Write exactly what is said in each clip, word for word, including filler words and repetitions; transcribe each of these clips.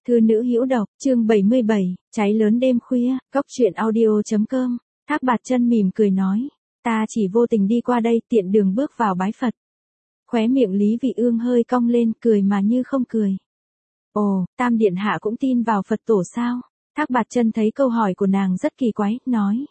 Thư nữ hữu độc, chương bảy mươi bảy, cháy lớn đêm khuya, cốc truyện audio chấm com. Thác Bạt Chân mỉm cười nói, ta chỉ vô tình đi qua đây, tiện đường bước vào bái Phật. Khóe miệng Lý Vị Ương hơi cong lên, cười mà như không cười. Ồ, Tam điện hạ cũng tin vào Phật tổ sao? Thác Bạt Chân thấy câu hỏi của nàng rất kỳ quái, nói.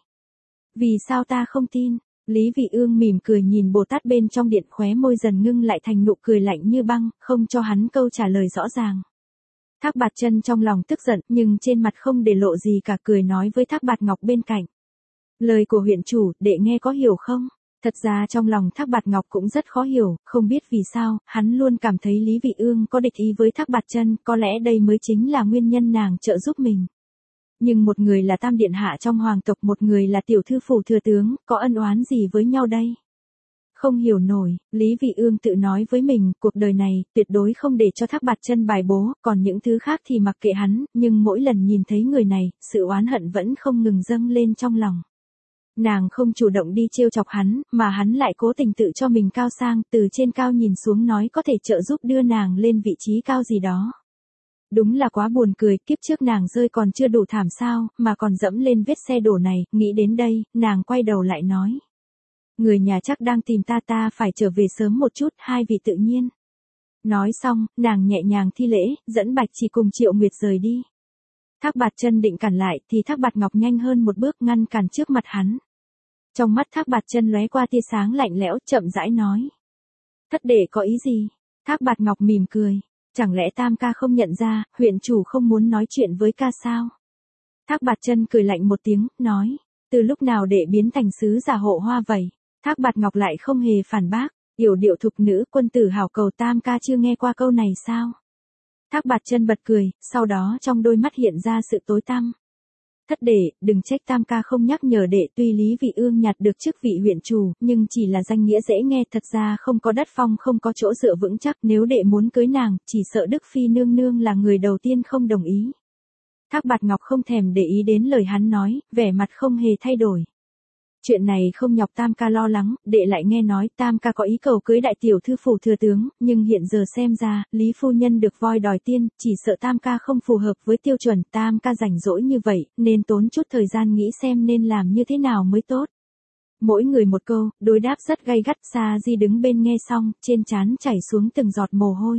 Vì sao ta không tin? Lý Vị Ương mỉm cười nhìn Bồ Tát bên trong điện, khóe môi dần ngưng lại thành nụ cười lạnh như băng, không cho hắn câu trả lời rõ ràng. Thác Bạt Chân trong lòng tức giận, nhưng trên mặt không để lộ gì cả, cười nói với Thác Bạt Ngọc bên cạnh. Lời của huyện chủ, đệ nghe có hiểu không? Thật ra trong lòng Thác Bạt Ngọc cũng rất khó hiểu, không biết vì sao, hắn luôn cảm thấy Lý Vị Ương có địch ý với Thác Bạt Chân, có lẽ đây mới chính là nguyên nhân nàng trợ giúp mình. Nhưng một người là Tam điện hạ trong hoàng tộc, một người là tiểu thư phủ thừa tướng, có ân oán gì với nhau đây? Không hiểu nổi, Lý Vị Ương tự nói với mình, cuộc đời này, tuyệt đối không để cho Thác Bạt Chân bài bố, còn những thứ khác thì mặc kệ hắn, nhưng mỗi lần nhìn thấy người này, sự oán hận vẫn không ngừng dâng lên trong lòng. Nàng không chủ động đi trêu chọc hắn, mà hắn lại cố tình tự cho mình cao sang, từ trên cao nhìn xuống nói có thể trợ giúp đưa nàng lên vị trí cao gì đó. Đúng là quá buồn cười, kiếp trước nàng rơi còn chưa đủ thảm sao, mà còn dẫm lên vết xe đổ này, nghĩ đến đây, nàng quay đầu lại nói. Người nhà chắc đang tìm ta, ta phải trở về sớm một chút, hai vị tự nhiên. Nói xong, nàng nhẹ nhàng thi lễ, dẫn Bạch Chỉ cùng Triệu Nguyệt rời đi. Thác Bạt Chân định cản lại, thì Thác Bạt Ngọc nhanh hơn một bước ngăn cản trước mặt hắn. Trong mắt Thác Bạt Chân lóe qua tia sáng lạnh lẽo, chậm rãi nói. Thất đệ có ý gì? Thác Bạt Ngọc mỉm cười. Chẳng lẽ Tam ca không nhận ra, huyện chủ không muốn nói chuyện với ca sao? Thác Bạt Chân cười lạnh một tiếng, nói. Từ lúc nào đệ biến thành sứ giả hộ hoa vậy? Thác Bạt Ngọc lại không hề phản bác. Yểu điệu thục nữ, quân tử hảo cầu, Tam ca chưa nghe qua câu này sao? Thác Bạt Chân bật cười, sau đó trong đôi mắt hiện ra sự tối tăm. Thất đệ, đừng trách Tam ca không nhắc nhở đệ, tuy Lý Vị Ương nhặt được chức vị huyện chủ, nhưng chỉ là danh nghĩa dễ nghe, thật ra không có đất phong, không có chỗ dựa vững chắc, nếu đệ muốn cưới nàng, chỉ sợ Đức Phi nương nương là người đầu tiên không đồng ý. Thác Bạt Ngọc không thèm để ý đến lời hắn nói, vẻ mặt không hề thay đổi. Chuyện này không nhọc Tam ca lo lắng, đệ lại nghe nói Tam ca có ý cầu cưới đại tiểu thư phủ thừa tướng, nhưng hiện giờ xem ra, Lý phu nhân được voi đòi tiên, chỉ sợ Tam ca không phù hợp với tiêu chuẩn, Tam ca rảnh rỗi như vậy, nên tốn chút thời gian nghĩ xem nên làm như thế nào mới tốt. Mỗi người một câu, đối đáp rất gay gắt. Sa Di đứng bên nghe xong, trên trán chảy xuống từng giọt mồ hôi.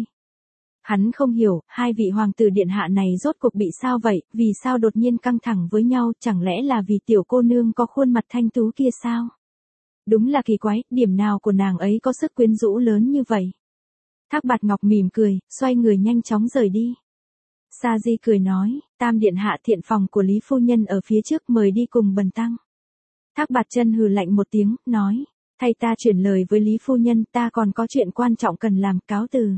Hắn không hiểu, hai vị hoàng tử điện hạ này rốt cuộc bị sao vậy, vì sao đột nhiên căng thẳng với nhau, chẳng lẽ là vì tiểu cô nương có khuôn mặt thanh tú kia sao? Đúng là kỳ quái, điểm nào của nàng ấy có sức quyến rũ lớn như vậy? Thác Bạt Ngọc mỉm cười, xoay người nhanh chóng rời đi. Sa Di cười nói, Tam điện hạ, thiện phòng của Lý phu nhân ở phía trước, mời đi cùng bần tăng. Thác Bạt Chân hừ lạnh một tiếng, nói, thay ta chuyển lời với Lý phu nhân, ta còn có chuyện quan trọng cần làm, cáo từ.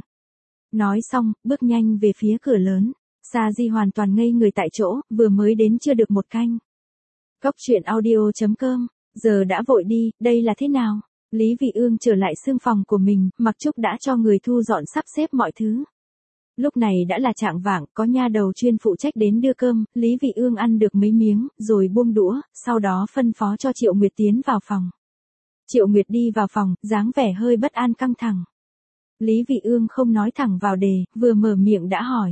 Nói xong, bước nhanh về phía cửa lớn. Sa Di hoàn toàn ngây người tại chỗ, vừa mới đến chưa được một canh. Cốc truyện audio chấm com, giờ đã vội đi, đây là thế nào? Lý Vị Ương trở lại xương phòng của mình, Mặc Trúc đã cho người thu dọn sắp xếp mọi thứ. Lúc này đã là chạng vạng, có nha đầu chuyên phụ trách đến đưa cơm, Lý Vị Ương ăn được mấy miếng, rồi buông đũa, sau đó phân phó cho Triệu Nguyệt tiến vào phòng. Triệu Nguyệt đi vào phòng, dáng vẻ hơi bất an căng thẳng. Lý Vị Ương không nói thẳng vào đề, vừa mở miệng đã hỏi.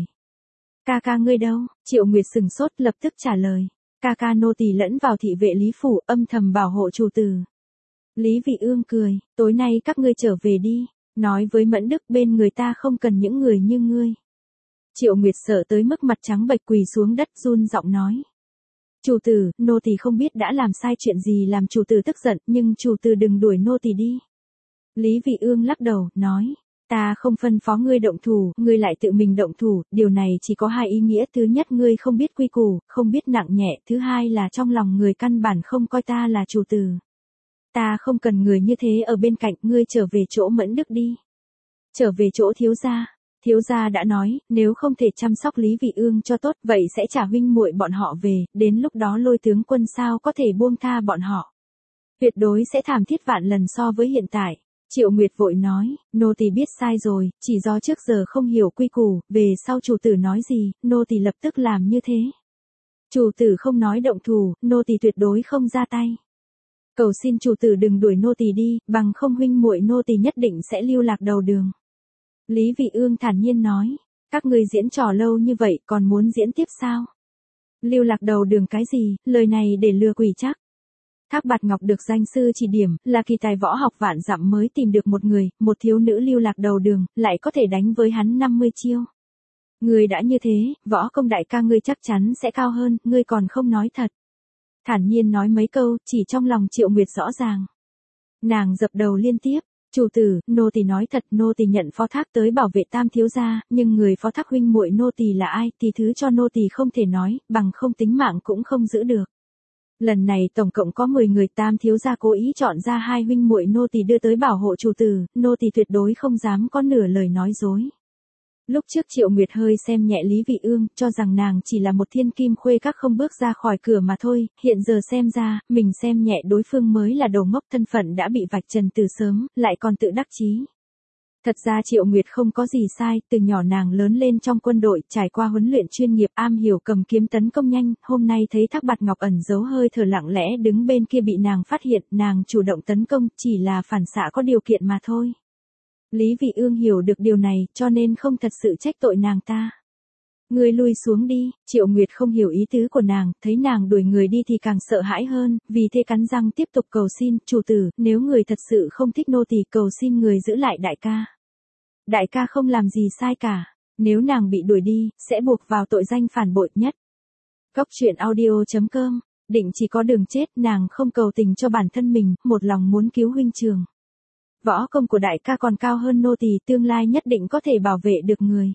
Ca ca ngươi đâu? Triệu Nguyệt sừng sốt, lập tức trả lời. Ca ca nô tỳ lẫn vào thị vệ Lý phủ, âm thầm bảo hộ chủ tử. Lý Vị Ương cười, tối nay các ngươi trở về đi, nói với Mẫn Đức bên người ta không cần những người như ngươi. Triệu Nguyệt sợ tới mức mặt trắng bệch, quỳ xuống đất run giọng nói. Chủ tử, nô tỳ không biết đã làm sai chuyện gì làm chủ tử tức giận, nhưng chủ tử đừng đuổi nô tỳ đi. Lý Vị Ương lắc đầu, nói. Ta không phân phó ngươi động thủ, ngươi lại tự mình động thủ, điều này chỉ có hai ý nghĩa, thứ nhất ngươi không biết quy củ, không biết nặng nhẹ, thứ hai là trong lòng người căn bản không coi ta là chủ tử. Ta không cần người như thế ở bên cạnh, ngươi trở về chỗ Mẫn Đức đi. Trở về chỗ thiếu gia. Thiếu gia đã nói, nếu không thể chăm sóc Lý Vị Ương cho tốt, vậy sẽ trả huynh muội bọn họ về, đến lúc đó Lôi tướng quân sao có thể buông tha bọn họ. Tuyệt đối sẽ thảm thiết vạn lần so với hiện tại. Triệu Nguyệt vội nói, nô tỳ biết sai rồi, chỉ do trước giờ không hiểu quy củ, về sau chủ tử nói gì, nô tỳ lập tức làm như thế. Chủ tử không nói động thủ, nô tỳ tuyệt đối không ra tay. Cầu xin chủ tử đừng đuổi nô tỳ đi, bằng không huynh muội nô tỳ nhất định sẽ lưu lạc đầu đường. Lý Vị Ương thản nhiên nói, Các ngươi diễn trò lâu như vậy còn muốn diễn tiếp sao? Lưu lạc đầu đường cái gì, lời này để lừa quỷ chắc. Thác Bạt Ngọc được danh sư chỉ điểm, là kỳ tài võ học vạn dặm mới tìm được một người, một thiếu nữ lưu lạc đầu đường, lại có thể đánh với hắn năm mươi chiêu. Ngươi đã như thế, võ công đại ca ngươi chắc chắn sẽ cao hơn, ngươi còn không nói thật. Thản nhiên nói mấy câu, chỉ trong lòng Triệu Nguyệt rõ ràng. Nàng dập đầu liên tiếp, chủ tử, nô tỳ nói thật, nô tỳ nhận phó thác tới bảo vệ Tam thiếu gia, nhưng người phó thác huynh muội nô tỳ là ai, thì thứ cho nô tỳ không thể nói, bằng không tính mạng cũng không giữ được. Lần này tổng cộng có mười người, Tam thiếu gia cố ý chọn ra hai huynh muội nô tỳ đưa tới bảo hộ chủ tử, nô tỳ tuyệt đối không dám có nửa lời nói dối. Lúc trước Triệu Nguyệt hơi xem nhẹ Lý Vị Ương, cho rằng nàng chỉ là một thiên kim khuê các không bước ra khỏi cửa mà thôi, hiện giờ xem ra, mình xem nhẹ đối phương mới là đồ ngốc, thân phận đã bị vạch trần từ sớm, lại còn tự đắc chí. Thật ra Triệu Nguyệt không có gì sai, từ nhỏ nàng lớn lên trong quân đội, trải qua huấn luyện chuyên nghiệp, am hiểu cầm kiếm tấn công nhanh, hôm nay thấy Thác Bạt Ngọc ẩn giấu hơi thở lặng lẽ đứng bên kia bị nàng phát hiện, nàng chủ động tấn công, chỉ là phản xạ có điều kiện mà thôi. Lý Vị Ương hiểu được điều này, cho nên không thật sự trách tội nàng ta. Ngươi lui xuống đi, Triệu Nguyệt không hiểu ý tứ của nàng, thấy nàng đuổi người đi thì càng sợ hãi hơn, vì thế cắn răng tiếp tục cầu xin, chủ tử, nếu người thật sự không thích nô tỳ, cầu xin người giữ lại đại ca. Đại ca không làm gì sai cả, nếu nàng bị đuổi đi, sẽ buộc vào tội danh phản bội nhất. Góc truyện audio chấm com, định chỉ có đường chết, nàng không cầu tình cho bản thân mình, một lòng muốn cứu huynh trường. Võ công của đại ca còn cao hơn nô tỳ, tương lai nhất định có thể bảo vệ được người.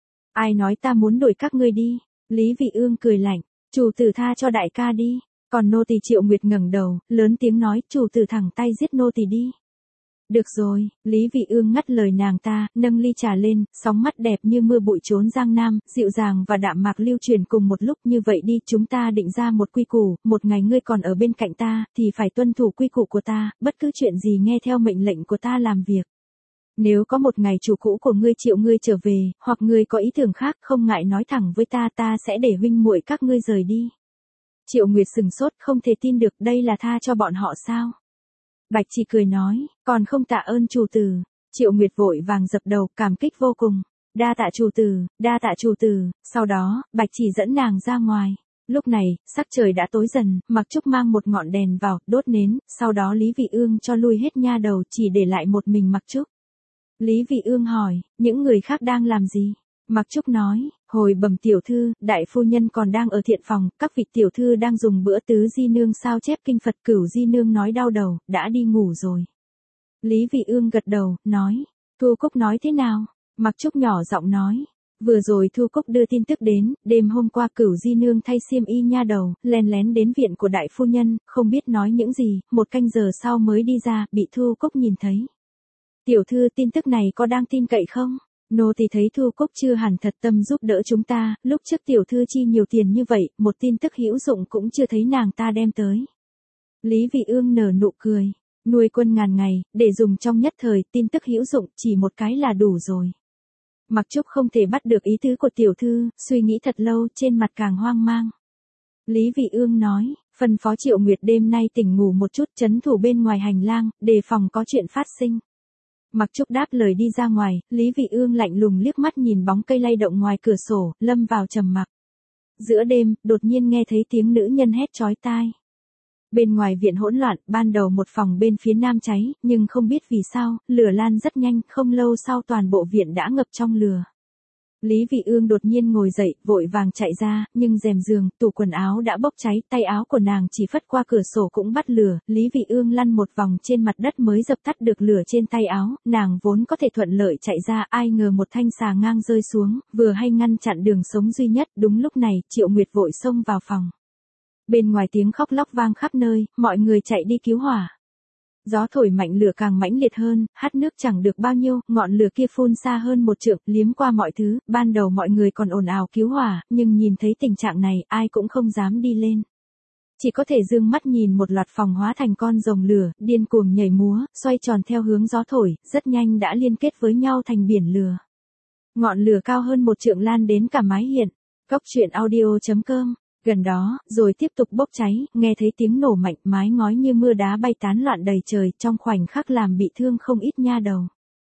Ai nói ta muốn đuổi các ngươi đi? Lý Vị Ương cười lạnh, chủ tử tha cho đại ca đi. Còn nô tỳ Triệu Nguyệt ngẩng đầu, lớn tiếng nói, chủ tử thẳng tay giết nô tỳ đi. Được rồi, Lý Vị Ương ngắt lời nàng ta, nâng ly trà lên, sóng mắt đẹp như mưa bụi trốn Giang Nam, dịu dàng và đạm mạc lưu truyền cùng một lúc. Như vậy đi, chúng ta định ra một quy củ, một ngày ngươi còn ở bên cạnh ta, thì phải tuân thủ quy củ của ta, bất cứ chuyện gì nghe theo mệnh lệnh của ta làm việc. Nếu có một ngày chủ cũ của ngươi Triệu ngươi trở về, hoặc ngươi có ý tưởng khác, không ngại nói thẳng với ta, ta sẽ để huynh muội các ngươi rời đi. Triệu Nguyệt sừng sốt, không thể tin được, đây là tha cho bọn họ sao? Bạch Chỉ cười nói, còn không tạ ơn chủ tử. Triệu Nguyệt vội vàng dập đầu, cảm kích vô cùng. Đa tạ chủ tử, đa tạ chủ tử. Sau đó, Bạch Chỉ dẫn nàng ra ngoài. Lúc này, sắc trời đã tối dần, Mặc Trúc mang một ngọn đèn vào, đốt nến, sau đó Lý Vị Ương cho lui hết nha đầu, chỉ để lại một mình Mặc Trúc. Lý Vị Ương hỏi, những người khác đang làm gì? Mặc Trúc nói, hồi bẩm tiểu thư, đại phu nhân còn đang ở thiện phòng, các vị tiểu thư đang dùng bữa, tứ di nương sao chép kinh Phật, cửu di nương nói đau đầu, đã đi ngủ rồi. Lý Vị Ương gật đầu, nói, Thu Cúc nói thế nào? Mặc Trúc nhỏ giọng nói, vừa rồi Thu Cúc đưa tin tức đến, đêm hôm qua cửu di nương thay xiêm y nha đầu, lén lén đến viện của đại phu nhân, không biết nói những gì, một canh giờ sau mới đi ra, bị Thu Cúc nhìn thấy. Tiểu thư, tin tức này có đang tin cậy không? Nô tỳ thấy Thu Cúc chưa hẳn thật tâm giúp đỡ chúng ta, lúc trước tiểu thư chi nhiều tiền như vậy, một tin tức hữu dụng cũng chưa thấy nàng ta đem tới. Lý Vị Ương nở nụ cười, nuôi quân ngàn ngày, để dùng trong nhất thời, tin tức hữu dụng chỉ một cái là đủ rồi. Mặc Trúc không thể bắt được ý tứ của tiểu thư, suy nghĩ thật lâu, trên mặt càng hoang mang. Lý Vị Ương nói, phân phó Triệu Nguyệt đêm nay tỉnh ngủ một chút, trấn thủ bên ngoài hành lang, đề phòng có chuyện phát sinh. Mặc Trúc đáp lời đi ra ngoài, Lý Vị Ương lạnh lùng liếc mắt nhìn bóng cây lay động ngoài cửa sổ, lâm vào trầm mặc. Giữa đêm, đột nhiên nghe thấy tiếng nữ nhân hét chói tai. Bên ngoài viện hỗn loạn, ban đầu một phòng bên phía nam cháy, nhưng không biết vì sao, lửa lan rất nhanh, không lâu sau toàn bộ viện đã ngập trong lửa. Lý Vị Ương đột nhiên ngồi dậy, vội vàng chạy ra, nhưng rèm giường, tủ quần áo đã bốc cháy, tay áo của nàng chỉ phất qua cửa sổ cũng bắt lửa, Lý Vị Ương lăn một vòng trên mặt đất mới dập tắt được lửa trên tay áo, nàng vốn có thể thuận lợi chạy ra, ai ngờ một thanh xà ngang rơi xuống, vừa hay ngăn chặn đường sống duy nhất, đúng lúc này, Triệu Nguyệt vội xông vào phòng. Bên ngoài tiếng khóc lóc vang khắp nơi, mọi người chạy đi cứu hỏa. Gió thổi mạnh, lửa càng mãnh liệt hơn, hắt nước chẳng được bao nhiêu, ngọn lửa kia phun xa hơn một trượng, liếm qua mọi thứ, ban đầu mọi người còn ồn ào cứu hỏa, nhưng nhìn thấy tình trạng này, ai cũng không dám đi lên. Chỉ có thể dương mắt nhìn một loạt phòng hóa thành con rồng lửa, điên cuồng nhảy múa, xoay tròn theo hướng gió thổi, rất nhanh đã liên kết với nhau thành biển lửa. Ngọn lửa cao hơn một trượng lan đến cả mái hiên. Góc truyện audio chấm com. Gần đó, rồi tiếp tục bốc cháy, nghe thấy tiếng nổ mạnh, mái ngói như mưa đá bay tán loạn đầy trời, trong khoảnh khắc làm bị thương không ít nha đầu.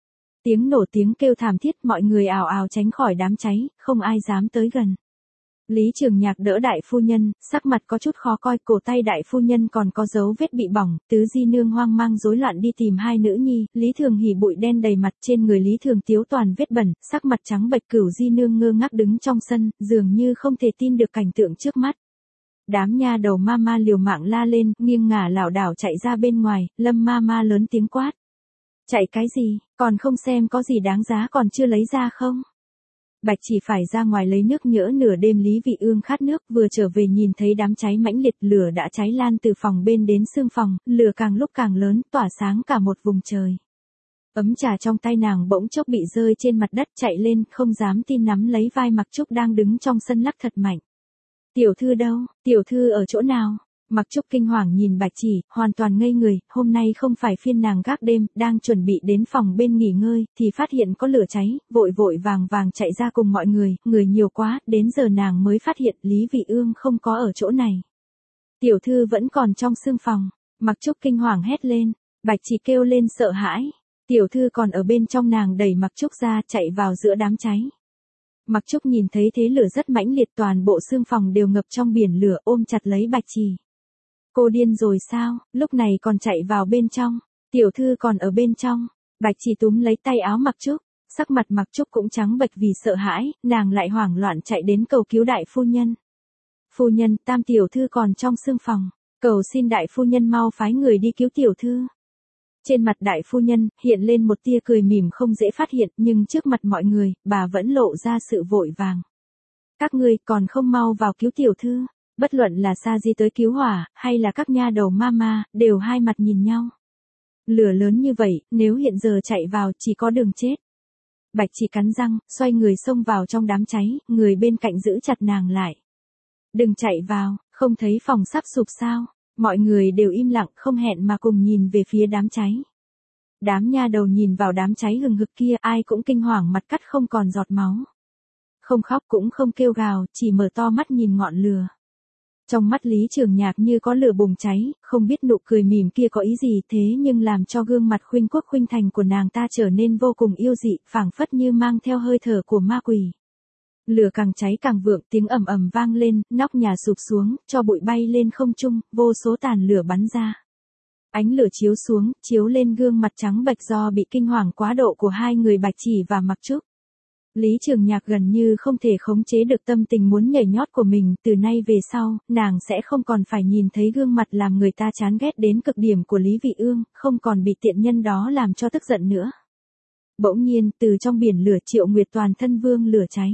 Tiếng nổ tiếng kêu thảm thiết, mọi người ào ào tránh khỏi đám cháy, không ai dám tới gần. Lý Trường Nhạc đỡ đại phu nhân, sắc mặt có chút khó coi, cổ tay đại phu nhân còn có dấu vết bị bỏng, tứ di nương hoang mang rối loạn đi tìm hai nữ nhi, Lý Thường Hỉ bụi đen đầy mặt, trên người Lý Thường Tiếu toàn vết bẩn, sắc mặt trắng bệch, Cửu di nương ngơ ngác đứng trong sân, dường như không thể tin được cảnh tượng trước mắt. Đám nha đầu ma ma liều mạng la lên, nghiêng ngả lảo đảo chạy ra bên ngoài, Lâm ma ma lớn tiếng quát. Chạy cái gì, còn không xem có gì đáng giá còn chưa lấy ra không? Bạch Chỉ phải ra ngoài lấy nước nhỡ, nửa đêm Lý Vị Ương khát nước, vừa trở về nhìn thấy đám cháy mãnh liệt, lửa đã cháy lan từ phòng bên đến xương phòng, lửa càng lúc càng lớn, tỏa sáng cả một vùng trời. Ấm trà trong tay nàng bỗng chốc bị rơi trên mặt đất, chạy lên, không dám tin nắm lấy vai Mặc Trúc đang đứng trong sân lắc thật mạnh. Tiểu thư đâu, tiểu thư ở chỗ nào? Mặc Trúc kinh hoàng nhìn Bạch Chỉ, hoàn toàn ngây người, hôm nay không phải phiên nàng gác đêm, đang chuẩn bị đến phòng bên nghỉ ngơi, thì phát hiện có lửa cháy, vội vội vàng vàng chạy ra cùng mọi người, người nhiều quá, đến giờ nàng mới phát hiện Lý Vị Ương không có ở chỗ này. Tiểu thư vẫn còn trong xương phòng, Mặc Trúc kinh hoàng hét lên, Bạch Chỉ kêu lên sợ hãi, tiểu thư còn ở bên trong, nàng đẩy Mặc Trúc ra, chạy vào giữa đám cháy. Mặc Trúc nhìn thấy thế lửa rất mãnh liệt, toàn bộ xương phòng đều ngập trong biển lửa, ôm chặt lấy Bạch Chỉ. Cô điên rồi sao, lúc này còn chạy vào bên trong, tiểu thư còn ở bên trong. Bạch Chỉ túm lấy tay áo Mặc Trúc, sắc mặt Mặc Trúc cũng trắng bệch vì sợ hãi, nàng lại hoảng loạn chạy đến cầu cứu đại phu nhân. Phu nhân, tam tiểu thư còn trong xương phòng, cầu xin đại phu nhân mau phái người đi cứu tiểu thư. Trên mặt đại phu nhân hiện lên một tia cười mỉm không dễ phát hiện, nhưng trước mặt mọi người, bà vẫn lộ ra sự vội vàng. Các ngươi còn không mau vào cứu tiểu thư. Bất luận là Sa Di tới cứu hỏa, hay là các nha đầu mama, đều hai mặt nhìn nhau. Lửa lớn như vậy, nếu hiện giờ chạy vào, chỉ có đường chết. Bạch Chỉ cắn răng, xoay người xông vào trong đám cháy, người bên cạnh giữ chặt nàng lại. Đừng chạy vào, không thấy phòng sắp sụp sao? Mọi người đều im lặng, không hẹn mà cùng nhìn về phía đám cháy. Đám nha đầu nhìn vào đám cháy hừng hực kia, ai cũng kinh hoàng, mặt cắt không còn giọt máu. Không khóc cũng không kêu gào, chỉ mở to mắt nhìn ngọn lửa. Trong mắt Lý Trường Nhạc như có lửa bùng cháy, không biết nụ cười mỉm kia có ý gì, thế nhưng làm cho gương mặt khuynh quốc khuynh thành của nàng ta trở nên vô cùng yêu dị, phảng phất như mang theo hơi thở của ma quỷ. Lửa càng cháy càng vượng, tiếng ầm ầm vang lên, nóc nhà sụp xuống, cho bụi bay lên không trung, vô số tàn lửa bắn ra. Ánh lửa chiếu xuống, chiếu lên gương mặt trắng bệch do bị kinh hoàng quá độ của hai người Bạch Chỉ và Mặc Trúc. Lý Trường Nhạc gần như không thể khống chế được tâm tình muốn nhảy nhót của mình, từ nay về sau, nàng sẽ không còn phải nhìn thấy gương mặt làm người ta chán ghét đến cực điểm của Lý Vị Ương, không còn bị tiện nhân đó làm cho tức giận nữa. Bỗng nhiên, từ trong biển lửa Triệu Nguyệt toàn thân vương lửa cháy.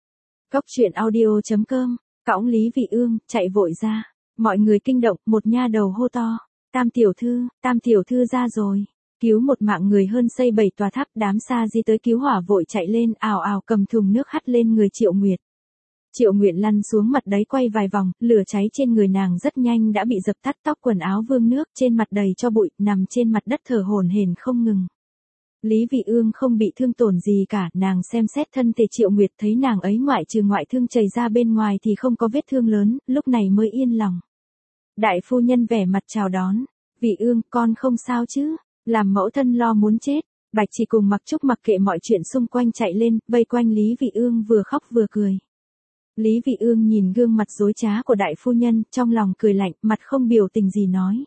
Cóc truyện audio chấm com, cõng Lý Vị Ương, chạy vội ra. Mọi người kinh động, một nha đầu hô to. Tam tiểu thư, tam tiểu thư ra rồi. Cứu một mạng người hơn xây bảy tòa tháp, đám Sa Di tới cứu hỏa vội chạy lên, ào ào cầm thùng nước hắt lên người Triệu Nguyệt. Triệu Nguyệt lăn xuống mặt đấy quay vài vòng, lửa cháy trên người nàng rất nhanh đã bị dập tắt, tóc quần áo vương nước, trên mặt đầy cho bụi, nằm trên mặt đất thở hổn hển không ngừng. Lý Vị Ương không bị thương tổn gì cả, nàng xem xét thân thể Triệu Nguyệt thấy nàng ấy ngoại trừ ngoại thương chảy ra bên ngoài thì không có vết thương lớn, lúc này mới yên lòng. Đại phu nhân vẻ mặt chào đón, Vị Ương, con không sao chứ? Làm mẫu thân lo muốn chết. Bạch Chỉ cùng Mặc Trúc mặc kệ mọi chuyện xung quanh chạy lên, vây quanh Lý Vị Ương vừa khóc vừa cười. Lý Vị Ương nhìn gương mặt dối trá của đại phu nhân, trong lòng cười lạnh, mặt không biểu tình gì nói.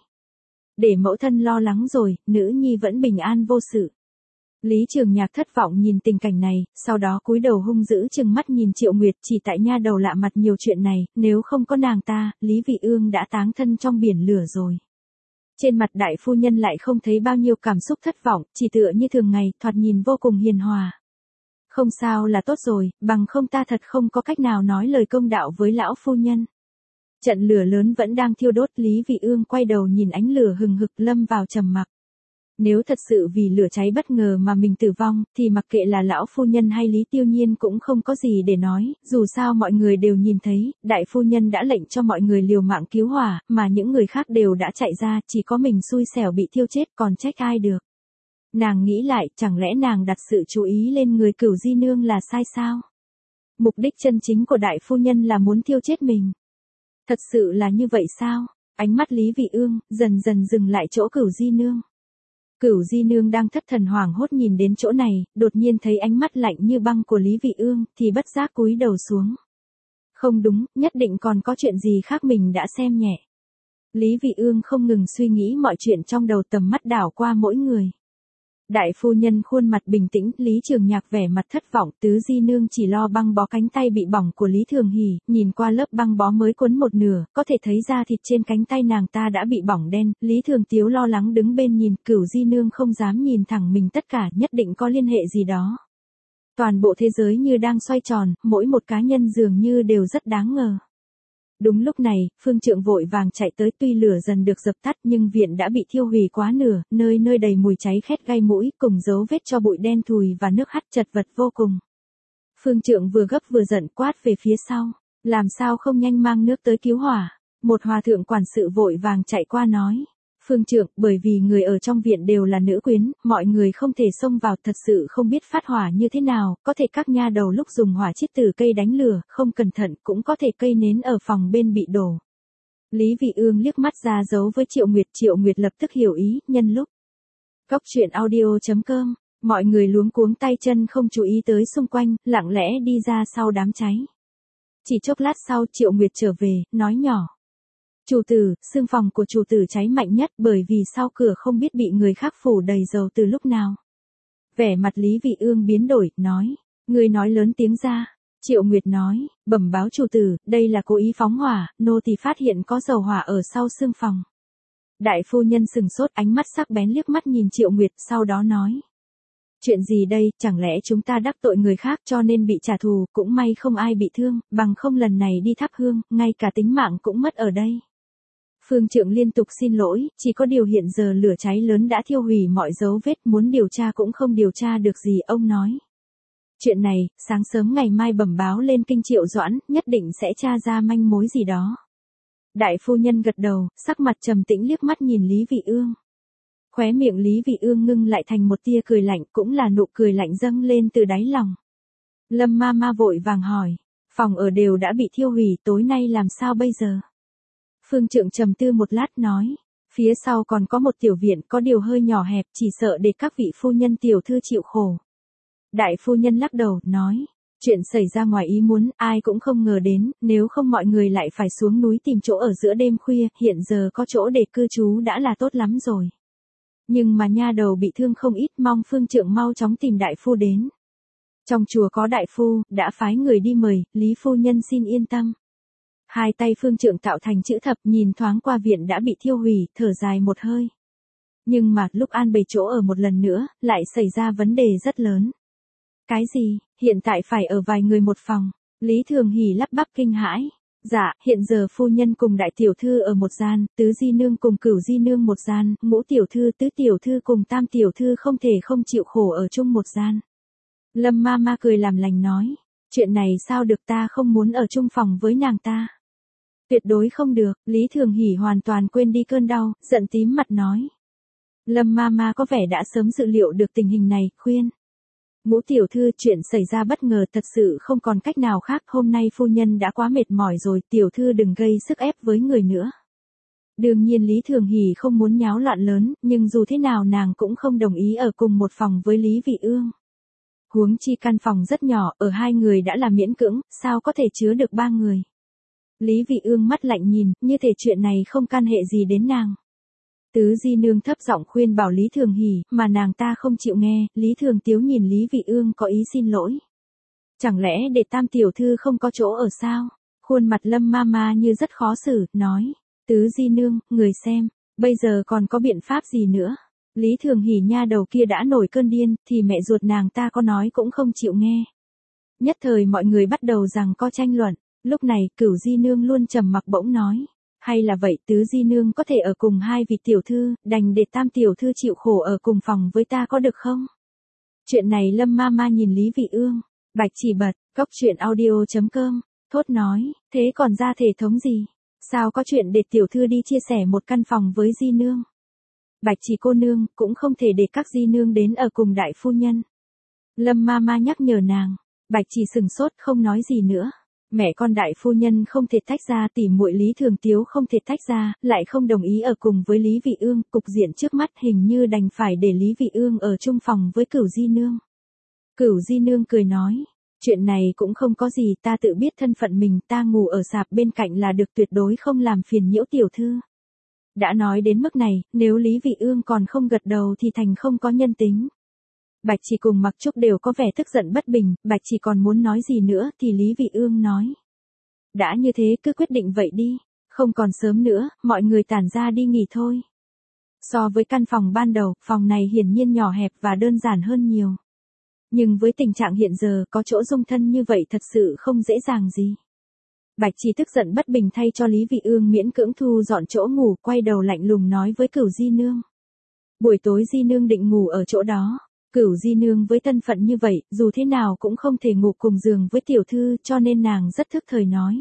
Để mẫu thân lo lắng rồi, nữ nhi vẫn bình an vô sự. Lý Trường Nhạc thất vọng nhìn tình cảnh này, sau đó cúi đầu hung dữ trừng mắt nhìn Triệu Nguyệt, chỉ tại nha đầu lạ mặt nhiều chuyện này, nếu không có nàng ta, Lý Vị Ương đã táng thân trong biển lửa rồi. Trên mặt đại phu nhân lại không thấy bao nhiêu cảm xúc thất vọng, chỉ tựa như thường ngày, thoạt nhìn vô cùng hiền hòa. Không sao là tốt rồi, bằng không ta thật không có cách nào nói lời công đạo với lão phu nhân. Trận lửa lớn vẫn đang thiêu đốt, Lý Vị Ương quay đầu nhìn ánh lửa hừng hực lâm vào trầm mặc. Nếu thật sự vì lửa cháy bất ngờ mà mình tử vong, thì mặc kệ là lão phu nhân hay Lý Tiêu Nhiên cũng không có gì để nói, dù sao mọi người đều nhìn thấy, đại phu nhân đã lệnh cho mọi người liều mạng cứu hỏa, mà những người khác đều đã chạy ra, chỉ có mình xui xẻo bị thiêu chết, còn trách ai được. Nàng nghĩ lại, chẳng lẽ nàng đặt sự chú ý lên người Cửu Di Nương là sai sao? Mục đích chân chính của đại phu nhân là muốn thiêu chết mình. Thật sự là như vậy sao? Ánh mắt Lý Vị Ương dần dần dừng lại chỗ Cửu Di Nương. Cửu Di Nương đang thất thần hoảng hốt nhìn đến chỗ này, đột nhiên thấy ánh mắt lạnh như băng của Lý Vị Ương, thì bất giác cúi đầu xuống. Không đúng, nhất định còn có chuyện gì khác mình đã xem nhẹ. Lý Vị Ương không ngừng suy nghĩ mọi chuyện trong đầu, tầm mắt đảo qua mỗi người. Đại phu nhân khuôn mặt bình tĩnh, Lý Trường Nhạc vẻ mặt thất vọng, Tứ Di Nương chỉ lo băng bó cánh tay bị bỏng của Lý Thường Hỷ, nhìn qua lớp băng bó mới cuốn một nửa, có thể thấy da thịt trên cánh tay nàng ta đã bị bỏng đen, Lý Thường Tiếu lo lắng đứng bên nhìn, Cửu Di Nương không dám nhìn thẳng mình, tất cả nhất định có liên hệ gì đó. Toàn bộ thế giới như đang xoay tròn, mỗi một cá nhân dường như đều rất đáng ngờ. Đúng lúc này, Phương Trượng vội vàng chạy tới, tuy lửa dần được dập tắt nhưng viện đã bị thiêu hủy quá nửa, nơi nơi đầy mùi cháy khét gai mũi, cùng dấu vết cho bụi đen thùi và nước hắt chật vật vô cùng. Phương Trượng vừa gấp vừa giận quát về phía sau, làm sao không nhanh mang nước tới cứu hỏa. Một hòa thượng quản sự vội vàng chạy qua nói, Phương Trượng, bởi vì người ở trong viện đều là nữ quyến, mọi người không thể xông vào, thật sự không biết phát hỏa như thế nào, có thể các nha đầu lúc dùng hỏa chít từ cây đánh lửa, không cẩn thận cũng có thể cây nến ở phòng bên bị đổ. Lý Vị Ương liếc mắt ra dấu với Triệu Nguyệt, Triệu Nguyệt lập tức hiểu ý, nhân lúc. Góc truyện audio chấm com, mọi người luống cuống tay chân không chú ý tới xung quanh, lặng lẽ đi ra sau đám cháy. Chỉ chốc lát sau Triệu Nguyệt trở về, nói nhỏ. Chủ tử, xương phòng của chủ tử cháy mạnh nhất, bởi vì sau cửa không biết bị người khác phủ đầy dầu từ lúc nào. Vẻ mặt Lý Vị Ương biến đổi, nói, người nói lớn tiếng ra. Triệu Nguyệt nói, bẩm báo chủ tử, đây là cố ý phóng hỏa, nô tỳ phát hiện có dầu hỏa ở sau xương phòng. Đại phu nhân sừng sốt, ánh mắt sắc bén liếc mắt nhìn Triệu Nguyệt, sau đó nói. Chuyện gì đây, chẳng lẽ chúng ta đắc tội người khác cho nên bị trả thù, cũng may không ai bị thương, bằng không lần này đi thắp hương, ngay cả tính mạng cũng mất ở đây. Phương Trượng liên tục xin lỗi, chỉ có điều hiện giờ lửa cháy lớn đã thiêu hủy mọi dấu vết, muốn điều tra cũng không điều tra được gì, ông nói. Chuyện này, sáng sớm ngày mai bẩm báo lên kinh Triệu Doãn, nhất định sẽ tra ra manh mối gì đó. Đại phu nhân gật đầu, sắc mặt trầm tĩnh liếc mắt nhìn Lý Vị Ương. Khóe miệng Lý Vị Ương ngưng lại thành một tia cười lạnh, cũng là nụ cười lạnh dâng lên từ đáy lòng. Lâm ma ma vội vàng hỏi, phòng ở đều đã bị thiêu hủy, tối nay làm sao bây giờ? Phương Trượng trầm tư một lát nói, phía sau còn có một tiểu viện, có điều hơi nhỏ hẹp, chỉ sợ để các vị phu nhân tiểu thư chịu khổ. Đại phu nhân lắc đầu, nói, chuyện xảy ra ngoài ý muốn, ai cũng không ngờ đến, nếu không mọi người lại phải xuống núi tìm chỗ ở giữa đêm khuya, hiện giờ có chỗ để cư trú đã là tốt lắm rồi. Nhưng mà nha đầu bị thương không ít, mong Phương Trượng mau chóng tìm đại phu đến. Trong chùa có đại phu, đã phái người đi mời, Lý phu nhân xin yên tâm. Hai tay Phương Trượng tạo thành chữ thập, nhìn thoáng qua viện đã bị thiêu hủy, thở dài một hơi. Nhưng mà lúc an bày chỗ ở một lần nữa, lại xảy ra vấn đề rất lớn. Cái gì, hiện tại phải ở vài người một phòng, Lý Thường Hỷ lắp bắp kinh hãi. Dạ, hiện giờ phu nhân cùng đại tiểu thư ở một gian, tứ di nương cùng cửu di nương một gian, ngũ tiểu thư tứ tiểu thư cùng tam tiểu thư không thể không chịu khổ ở chung một gian. Lâm ma ma cười làm lành nói, chuyện này sao được, ta không muốn ở chung phòng với nàng ta. Tuyệt đối không được, Lý Thường Hỷ hoàn toàn quên đi cơn đau, giận tím mặt nói. Lâm ma ma có vẻ đã sớm dự liệu được tình hình này, khuyên. Ngũ tiểu thư, chuyện xảy ra bất ngờ, thật sự không còn cách nào khác, hôm nay phu nhân đã quá mệt mỏi rồi, tiểu thư đừng gây sức ép với người nữa. Đương nhiên Lý Thường Hỷ không muốn nháo loạn lớn, nhưng dù thế nào nàng cũng không đồng ý ở cùng một phòng với Lý Vị Ương. Huống chi căn phòng rất nhỏ, ở hai người đã là miễn cưỡng, sao có thể chứa được ba người. Lý Vị Ương mắt lạnh nhìn, như thể chuyện này không can hệ gì đến nàng. Tứ di nương thấp giọng khuyên bảo Lý Thường Hỷ, mà nàng ta không chịu nghe, Lý Thường Tiếu nhìn Lý Vị Ương có ý xin lỗi. Chẳng lẽ để tam tiểu thư không có chỗ ở sao? Khuôn mặt Lâm ma ma như rất khó xử, nói, tứ di nương, người xem, bây giờ còn có biện pháp gì nữa? Lý Thường Hỷ nha đầu kia đã nổi cơn điên, thì mẹ ruột nàng ta có nói cũng không chịu nghe. Nhất thời mọi người bắt đầu rằng có tranh luận, lúc này cửu di nương luôn trầm mặc bỗng nói. Hay là vậy, tứ di nương có thể ở cùng hai vị tiểu thư, đành để tam tiểu thư chịu khổ ở cùng phòng với ta có được không? Chuyện này Lâm ma ma nhìn Lý Vị Ương, bạch chỉ bật, góc truyện audio chấm com, thốt nói, thế còn ra thể thống gì? Sao có chuyện để tiểu thư đi chia sẻ một căn phòng với di nương? Bạch chỉ cô nương, cũng không thể để các di nương đến ở cùng đại phu nhân. Lâm ma ma nhắc nhở nàng, bạch chỉ sừng sốt không nói gì nữa. Mẹ con đại phu nhân không thể tách ra, tỷ muội Lý Thường Tiếu không thể tách ra, lại không đồng ý ở cùng với Lý Vị Ương, cục diện trước mắt hình như đành phải để Lý Vị Ương ở chung phòng với Cửu Di Nương. Cửu Di Nương cười nói, chuyện này cũng không có gì, ta tự biết thân phận mình, ta ngủ ở sạp bên cạnh là được, tuyệt đối không làm phiền nhiễu tiểu thư. Đã nói đến mức này, nếu Lý Vị Ương còn không gật đầu thì thành không có nhân tính. Bạch Chỉ cùng Mặc Trúc đều có vẻ tức giận bất bình, Bạch Chỉ còn muốn nói gì nữa thì Lý Vị Ương nói. Đã như thế cứ quyết định vậy đi, không còn sớm nữa, mọi người tản ra đi nghỉ thôi. So với căn phòng ban đầu, phòng này hiển nhiên nhỏ hẹp và đơn giản hơn nhiều. Nhưng với tình trạng hiện giờ có chỗ dung thân như vậy thật sự không dễ dàng gì. Bạch Chỉ tức giận bất bình thay cho Lý Vị Ương miễn cưỡng thu dọn chỗ ngủ, quay đầu lạnh lùng nói với Cửu Di Nương. Buổi tối Di Nương định ngủ ở chỗ đó. Cửu Di Nương với thân phận như vậy, dù thế nào cũng không thể ngủ cùng giường với tiểu thư, cho nên nàng rất thức thời nói.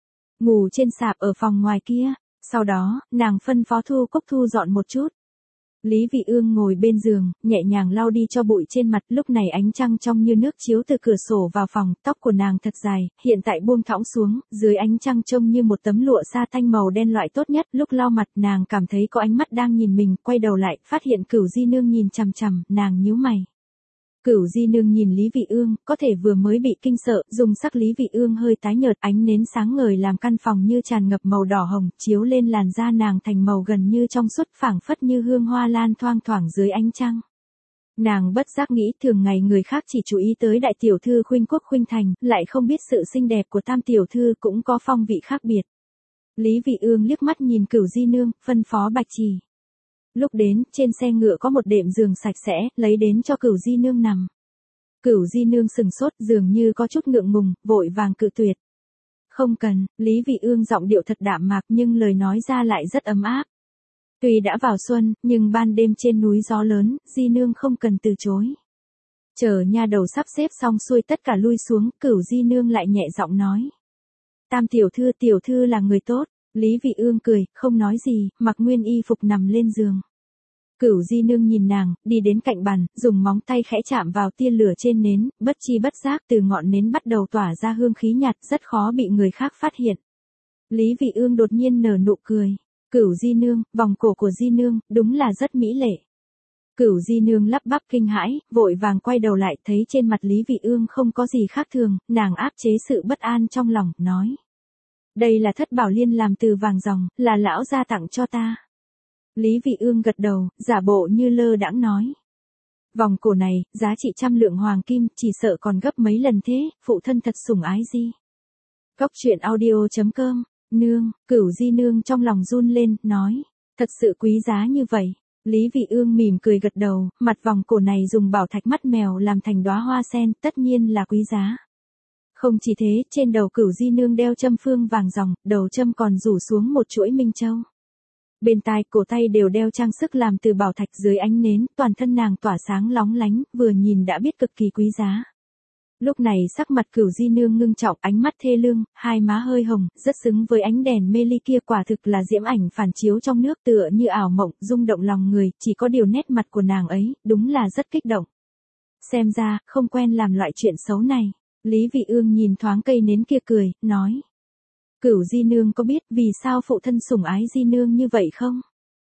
Ngủ trên sạp ở phòng ngoài kia, sau đó, nàng phân phó Thu Cúc thu dọn một chút. Lý Vị Ương ngồi bên giường, nhẹ nhàng lau đi cho bụi trên mặt, lúc này ánh trăng trong như nước chiếu từ cửa sổ vào phòng, tóc của nàng thật dài, hiện tại buông thõng xuống, dưới ánh trăng trông như một tấm lụa sa thanh màu đen loại tốt nhất, lúc lau mặt nàng cảm thấy có ánh mắt đang nhìn mình, quay đầu lại, phát hiện Cửu Di Nương nhìn chằm chằm, nàng nhíu mày. Cửu Di Nương nhìn Lý Vị Ương, có thể vừa mới bị kinh sợ, dùng sắc Lý Vị Ương hơi tái nhợt, ánh nến sáng ngời làm căn phòng như tràn ngập màu đỏ hồng, chiếu lên làn da nàng thành màu gần như trong suốt, phảng phất như hương hoa lan thoang thoảng dưới ánh trăng. Nàng bất giác nghĩ thường ngày người khác chỉ chú ý tới đại tiểu thư Khuynh Quốc Khuynh Thành, lại không biết sự xinh đẹp của tam tiểu thư cũng có phong vị khác biệt. Lý Vị Ương liếc mắt nhìn Cửu Di Nương, phân phó Bạch Chỉ. Lúc đến, trên xe ngựa có một đệm giường sạch sẽ, lấy đến cho Cửu Di Nương nằm. Cửu Di Nương sừng sốt, dường như có chút ngượng ngùng, vội vàng cự tuyệt. Không cần, Lý Vị Ương giọng điệu thật đạm mạc nhưng lời nói ra lại rất ấm áp. Tuy đã vào xuân, nhưng ban đêm trên núi gió lớn, Di Nương không cần từ chối. Chờ nha đầu sắp xếp xong xuôi tất cả lui xuống, Cửu Di Nương lại nhẹ giọng nói. Tam tiểu thư, tiểu thư là người tốt. Lý Vị Ương cười, không nói gì, mặc nguyên y phục nằm lên giường. Cửu Di Nương nhìn nàng, đi đến cạnh bàn, dùng móng tay khẽ chạm vào tia lửa trên nến, bất chi bất giác từ ngọn nến bắt đầu tỏa ra hương khí nhạt, rất khó bị người khác phát hiện. Lý Vị Ương đột nhiên nở nụ cười. Cửu Di Nương, vòng cổ của Di Nương, đúng là rất mỹ lệ. Cửu Di Nương lắp bắp kinh hãi, vội vàng quay đầu lại, thấy trên mặt Lý Vị Ương không có gì khác thường, nàng áp chế sự bất an trong lòng, nói. Đây là thất bảo liên làm từ vàng ròng, là lão gia tặng cho ta. Lý Vị Ương gật đầu, giả bộ như lơ đãng nói. Vòng cổ này, giá trị trăm lượng hoàng kim, chỉ sợ còn gấp mấy lần thế, phụ thân thật sủng ái Di. Cóc truyện audio chấm com, nương, Cửu Di Nương trong lòng run lên, nói. Thật sự quý giá như vậy. Lý Vị Ương mỉm cười gật đầu, mặt vòng cổ này dùng bảo thạch mắt mèo làm thành đóa hoa sen, tất nhiên là quý giá. Không chỉ thế, trên đầu Cửu Di Nương đeo châm phương vàng ròng, đầu châm còn rủ xuống một chuỗi minh châu. Bên tai, cổ tay đều đeo trang sức làm từ bảo thạch, dưới ánh nến, toàn thân nàng tỏa sáng lóng lánh, vừa nhìn đã biết cực kỳ quý giá. Lúc này sắc mặt Cửu Di Nương ngưng trọng, ánh mắt thê lương, hai má hơi hồng, rất xứng với ánh đèn mê ly kia, quả thực là diễm ảnh phản chiếu trong nước, tựa như ảo mộng, rung động lòng người, chỉ có điều nét mặt của nàng ấy, đúng là rất kích động. Xem ra, không quen làm loại chuyện xấu này. Lý Vị Ương nhìn thoáng cây nến kia cười, nói. Cửu Di Nương có biết vì sao phụ thân sủng ái Di Nương như vậy không?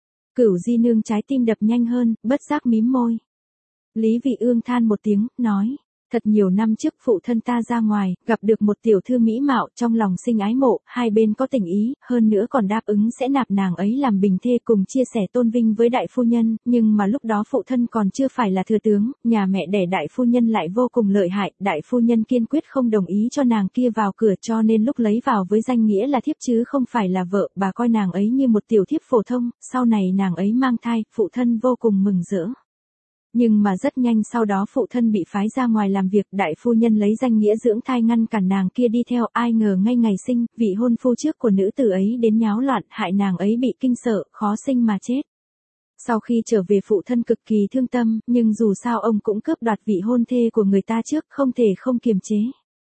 Cửu Di Nương trái tim đập nhanh hơn, bất giác mím môi. Lý Vị Ương than một tiếng, nói. Thật nhiều năm trước phụ thân ta ra ngoài, gặp được một tiểu thư mỹ mạo, trong lòng sinh ái mộ, hai bên có tình ý, hơn nữa còn đáp ứng sẽ nạp nàng ấy làm bình thê cùng chia sẻ tôn vinh với đại phu nhân, nhưng mà lúc đó phụ thân còn chưa phải là thừa tướng, nhà mẹ đẻ đại phu nhân lại vô cùng lợi hại, đại phu nhân kiên quyết không đồng ý cho nàng kia vào cửa, cho nên lúc lấy vào với danh nghĩa là thiếp chứ không phải là vợ, bà coi nàng ấy như một tiểu thiếp phổ thông, sau này nàng ấy mang thai, phụ thân vô cùng mừng rỡ. Nhưng mà rất nhanh sau đó phụ thân bị phái ra ngoài làm việc, đại phu nhân lấy danh nghĩa dưỡng thai ngăn cản nàng kia đi theo, ai ngờ ngay ngày sinh, vị hôn phu trước của nữ tử ấy đến nháo loạn, hại nàng ấy bị kinh sợ, khó sinh mà chết. Sau khi trở về phụ thân cực kỳ thương tâm, nhưng dù sao ông cũng cướp đoạt vị hôn thê của người ta trước, không thể không kiềm chế.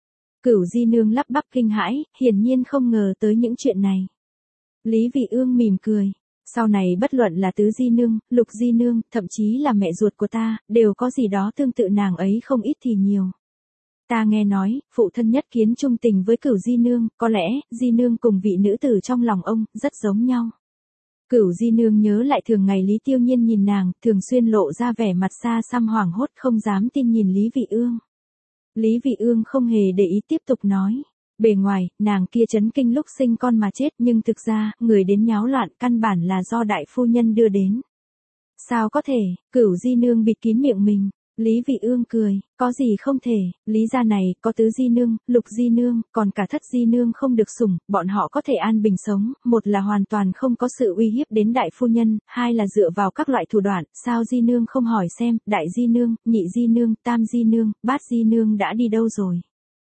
Cửu Di Nương lắp bắp kinh hãi, hiển nhiên không ngờ tới những chuyện này. Lý Vị Ương mỉm cười. Sau này bất luận là Tứ Di Nương, Lục Di Nương, thậm chí là mẹ ruột của ta, đều có gì đó tương tự nàng ấy không ít thì nhiều. Ta nghe nói, phụ thân nhất kiến trung tình với Cửu Di Nương, có lẽ, Di Nương cùng vị nữ tử trong lòng ông, rất giống nhau. Cửu Di Nương nhớ lại thường ngày Lý Tiêu Nhiên nhìn nàng, thường xuyên lộ ra vẻ mặt xa xăm hoảng hốt không dám tin nhìn Lý Vị Ương. Lý Vị Ương không hề để ý tiếp tục nói. Bề ngoài, nàng kia chấn kinh lúc sinh con mà chết nhưng thực ra, người đến nháo loạn căn bản là do đại phu nhân đưa đến. Sao có thể, Cửu Di Nương bịt kín miệng mình. Lý Vị Ương cười, có gì không thể, Lý gia này, có Tứ Di Nương, Lục Di Nương, còn cả Thất Di Nương không được sủng, bọn họ có thể an bình sống, một là hoàn toàn không có sự uy hiếp đến đại phu nhân, hai là dựa vào các loại thủ đoạn, sao Di Nương không hỏi xem, Đại Di Nương, Nhị Di Nương, Tam Di Nương, Bát Di Nương đã đi đâu rồi.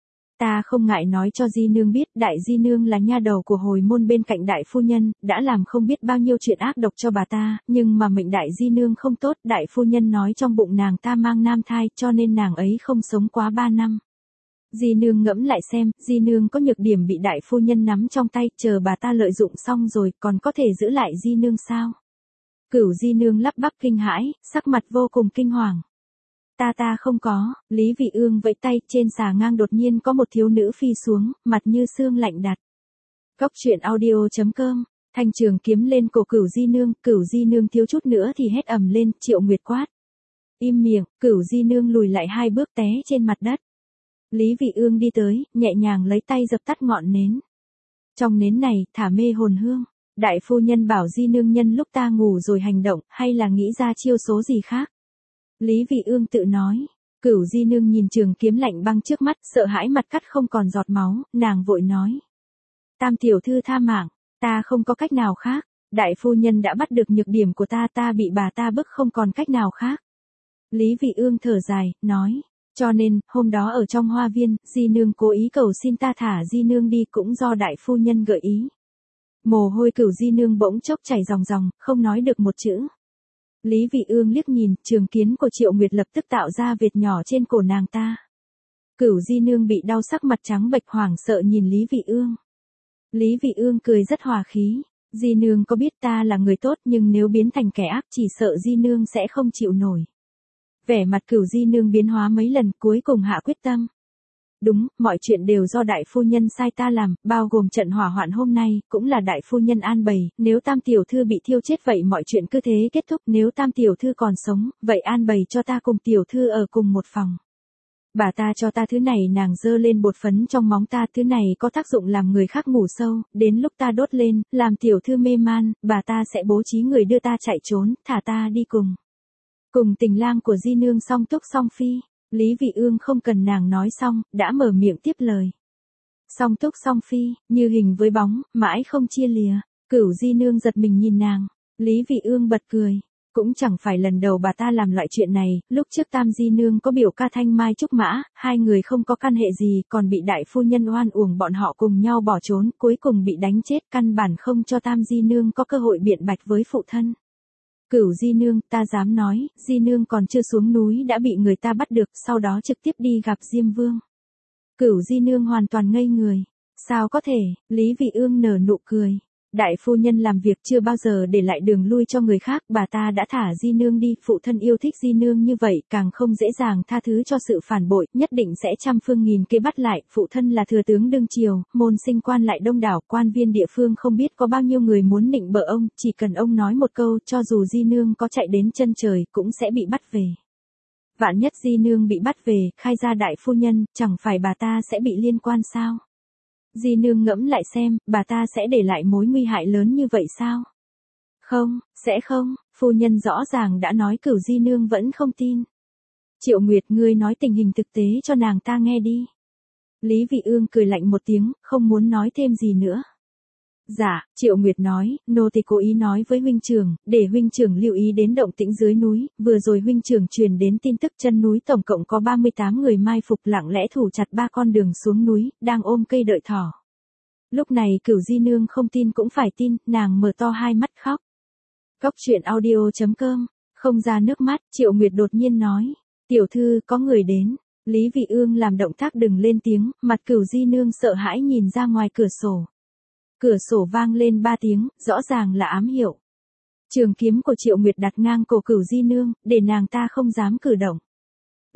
Ta không ngại nói cho Di Nương biết, Đại Di Nương là nha đầu của hồi môn bên cạnh đại phu nhân, đã làm không biết bao nhiêu chuyện ác độc cho bà ta, nhưng mà mệnh Đại Di Nương không tốt, đại phu nhân nói trong bụng nàng ta mang nam thai, cho nên nàng ấy không sống quá ba năm. Di Nương ngẫm lại xem, Di Nương có nhược điểm bị đại phu nhân nắm trong tay, chờ bà ta lợi dụng xong rồi, còn có thể giữ lại Di Nương sao? Cửu Di Nương lắp bắp kinh hãi, sắc mặt vô cùng kinh hoàng. Ta ta không có, Lý Vị Ương vẫy tay, trên xà ngang đột nhiên có một thiếu nữ phi xuống, mặt như xương lạnh đặt. Góc truyện audio chấm com, thanh trường kiếm lên cổ Cửu Di Nương, Cửu Di Nương thiếu chút nữa thì hét ầm lên, Triệu Nguyệt quát. Im miệng, Cửu Di Nương lùi lại hai bước té trên mặt đất. Lý Vị Ương đi tới, nhẹ nhàng lấy tay dập tắt ngọn nến. Trong nến này, thả mê hồn hương. Đại phu nhân bảo Di Nương nhân lúc ta ngủ rồi hành động, hay là nghĩ ra chiêu số gì khác? Lý Vị Ương tự nói. Cửu Di Nương nhìn trường kiếm lạnh băng trước mắt, sợ hãi mặt cắt không còn giọt máu, nàng vội nói. Tam tiểu thư tha mạng, ta không có cách nào khác, đại phu nhân đã bắt được nhược điểm của ta, ta bị bà ta bức không còn cách nào khác. Lý Vị Ương thở dài, nói. Cho nên, hôm đó ở trong hoa viên, Di Nương cố ý cầu xin ta thả Di Nương đi cũng do đại phu nhân gợi ý. Mồ hôi Cửu Di Nương bỗng chốc chảy ròng ròng, không nói được một chữ. Lý Vị Ương liếc nhìn, trường kiếm của Triệu Nguyệt lập tức tạo ra vệt nhỏ trên cổ nàng ta. Cửu Di Nương bị đau sắc mặt trắng bệch hoảng sợ nhìn Lý Vị Ương. Lý Vị Ương cười rất hòa khí. Di Nương có biết ta là người tốt nhưng nếu biến thành kẻ ác chỉ sợ Di Nương sẽ không chịu nổi. Vẻ mặt Cửu Di Nương biến hóa mấy lần cuối cùng hạ quyết tâm. Đúng, mọi chuyện đều do đại phu nhân sai ta làm, bao gồm trận hỏa hoạn hôm nay, cũng là đại phu nhân an bày, nếu Tam tiểu thư bị thiêu chết vậy mọi chuyện cứ thế kết thúc, nếu Tam tiểu thư còn sống, vậy an bày cho ta cùng tiểu thư ở cùng một phòng. Bà ta cho ta thứ này, nàng dơ lên bột phấn trong móng ta, thứ này có tác dụng làm người khác ngủ sâu, đến lúc ta đốt lên, làm tiểu thư mê man, bà ta sẽ bố trí người đưa ta chạy trốn, thả ta đi cùng. Cùng tình lang của Di Nương song túc song phi. Lý Vị Ương không cần nàng nói xong, đã mở miệng tiếp lời. Song túc song phi, như hình với bóng, mãi không chia lìa. Cửu Di Nương giật mình nhìn nàng. Lý Vị Ương bật cười. Cũng chẳng phải lần đầu bà ta làm loại chuyện này, lúc trước Tam Di Nương có biểu ca Thanh Mai Trúc Mã, hai người không có căn hệ gì, còn bị đại phu nhân oan uổng bọn họ cùng nhau bỏ trốn, cuối cùng bị đánh chết, căn bản không cho Tam Di Nương có cơ hội biện bạch với phụ thân. Cửu Di Nương, ta dám nói, Di Nương còn chưa xuống núi đã bị người ta bắt được, sau đó trực tiếp đi gặp Diêm Vương. Cửu Di Nương hoàn toàn ngây người. Sao có thể, Lý Vị Ương nở nụ cười. Đại phu nhân làm việc chưa bao giờ để lại đường lui cho người khác, bà ta đã thả Di Nương đi, phụ thân yêu thích Di Nương như vậy, càng không dễ dàng tha thứ cho sự phản bội, nhất định sẽ trăm phương nghìn kế bắt lại, phụ thân là thừa tướng đương triều, môn sinh quan lại đông đảo, quan viên địa phương không biết có bao nhiêu người muốn nịnh bợ ông, chỉ cần ông nói một câu, cho dù Di Nương có chạy đến chân trời, cũng sẽ bị bắt về. Vạn nhất Di Nương bị bắt về, khai ra đại phu nhân, chẳng phải bà ta sẽ bị liên quan sao? Di Nương ngẫm lại xem, bà ta sẽ để lại mối nguy hại lớn như vậy sao? Không, sẽ không, phu nhân rõ ràng đã nói. Cửu Di Nương vẫn không tin. Triệu Nguyệt, ngươi nói tình hình thực tế cho nàng ta nghe đi. Lý Vị Ương cười lạnh một tiếng, không muốn nói thêm gì nữa. Dạ, Triệu Nguyệt nói, nô tỳ cố ý nói với huynh trưởng, để huynh trưởng lưu ý đến động tĩnh dưới núi, vừa rồi huynh trưởng truyền đến tin tức chân núi tổng cộng có ba mươi tám người mai phục lặng lẽ thủ chặt ba con đường xuống núi, đang ôm cây đợi thỏ. Lúc này Cửu Di Nương không tin cũng phải tin, nàng mở to hai mắt khóc. Góc truyện audio chấm com, không ra nước mắt, Triệu Nguyệt đột nhiên nói, tiểu thư có người đến. Lý Vị Ương làm động tác đừng lên tiếng, mặt Cửu Di Nương sợ hãi nhìn ra ngoài cửa sổ. Cửa sổ vang lên ba tiếng, rõ ràng là ám hiệu. Trường kiếm của Triệu Nguyệt đặt ngang cổ Cửu Di Nương, để nàng ta không dám cử động.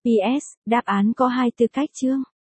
pê ét, đáp án có hai tư cách chương.